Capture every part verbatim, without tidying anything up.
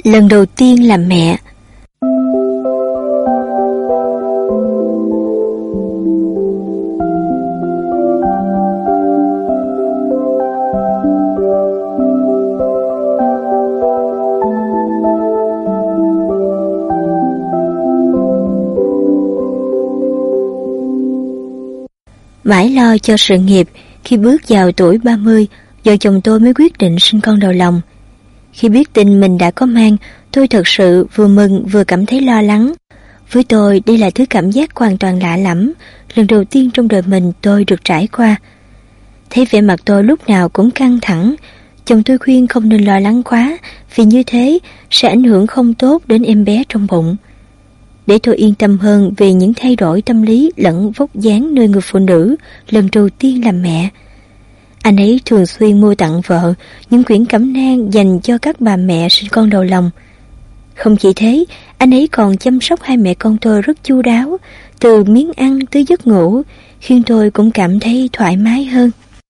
Lần đầu tiên làm mẹ. Mãi lo cho sự nghiệp, khi bước vào tuổi ba mươi, vợ chồng tôi mới quyết định sinh con đầu lòng. Khi biết tin mình đã có mang, tôi thật sự vừa mừng vừa cảm thấy lo lắng. Với tôi, đây là thứ cảm giác hoàn toàn lạ lẫm, lần đầu tiên trong đời mình tôi được trải qua. Thấy vẻ mặt tôi lúc nào cũng căng thẳng, chồng tôi khuyên không nên lo lắng quá, vì như thế sẽ ảnh hưởng không tốt đến em bé trong bụng. Để tôi yên tâm hơn về những thay đổi tâm lý lẫn vóc dáng nơi người phụ nữ lần đầu tiên làm mẹ, anh ấy thường xuyên mua tặng vợ những quyển cẩm nang dành cho các bà mẹ sinh con đầu lòng. Không chỉ thế, anh ấy còn chăm sóc hai mẹ con tôi rất chu đáo, từ miếng ăn tới giấc ngủ, khiến tôi cũng cảm thấy thoải mái hơn.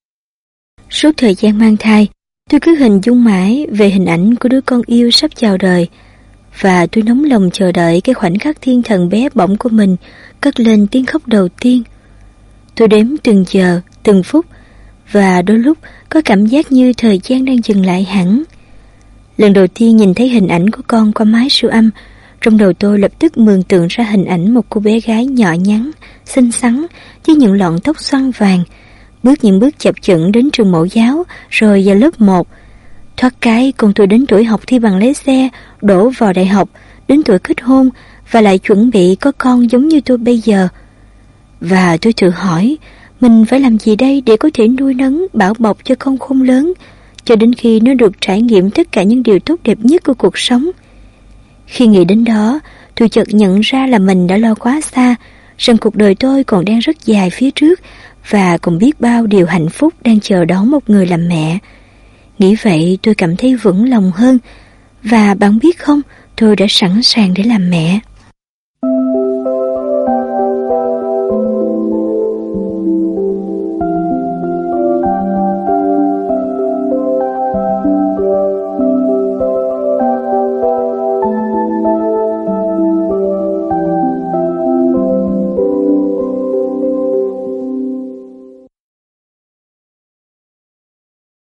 Suốt thời gian mang thai, tôi cứ hình dung mãi về hình ảnh của đứa con yêu sắp chào đời, và tôi nóng lòng chờ đợi cái khoảnh khắc thiên thần bé bỏng của mình cất lên tiếng khóc đầu tiên. Tôi đếm từng giờ, từng phút, và đôi lúc có cảm giác như thời gian đang dừng lại hẳn. Lần đầu tiên nhìn thấy hình ảnh của con qua máy siêu âm, trong đầu tôi lập tức mường tượng ra hình ảnh một cô bé gái nhỏ nhắn, xinh xắn, với những lọn tóc xoăn vàng, bước những bước chập chững đến trường mẫu giáo, rồi vào lớp một. Thoát cái con tôi đến tuổi học thi bằng lái xe, đổ vào đại học, đến tuổi kết hôn, và lại chuẩn bị có con giống như tôi bây giờ. Và tôi tự hỏi, mình phải làm gì đây để có thể nuôi nấng, bảo bọc cho con khôn lớn, cho đến khi nó được trải nghiệm tất cả những điều tốt đẹp nhất của cuộc sống. Khi nghĩ đến đó, tôi chợt nhận ra là mình đã lo quá xa, rằng cuộc đời tôi còn đang rất dài phía trước, và còn biết bao điều hạnh phúc đang chờ đón một người làm mẹ. Nghĩ vậy tôi cảm thấy vững lòng hơn, và bạn biết không, tôi đã sẵn sàng để làm mẹ.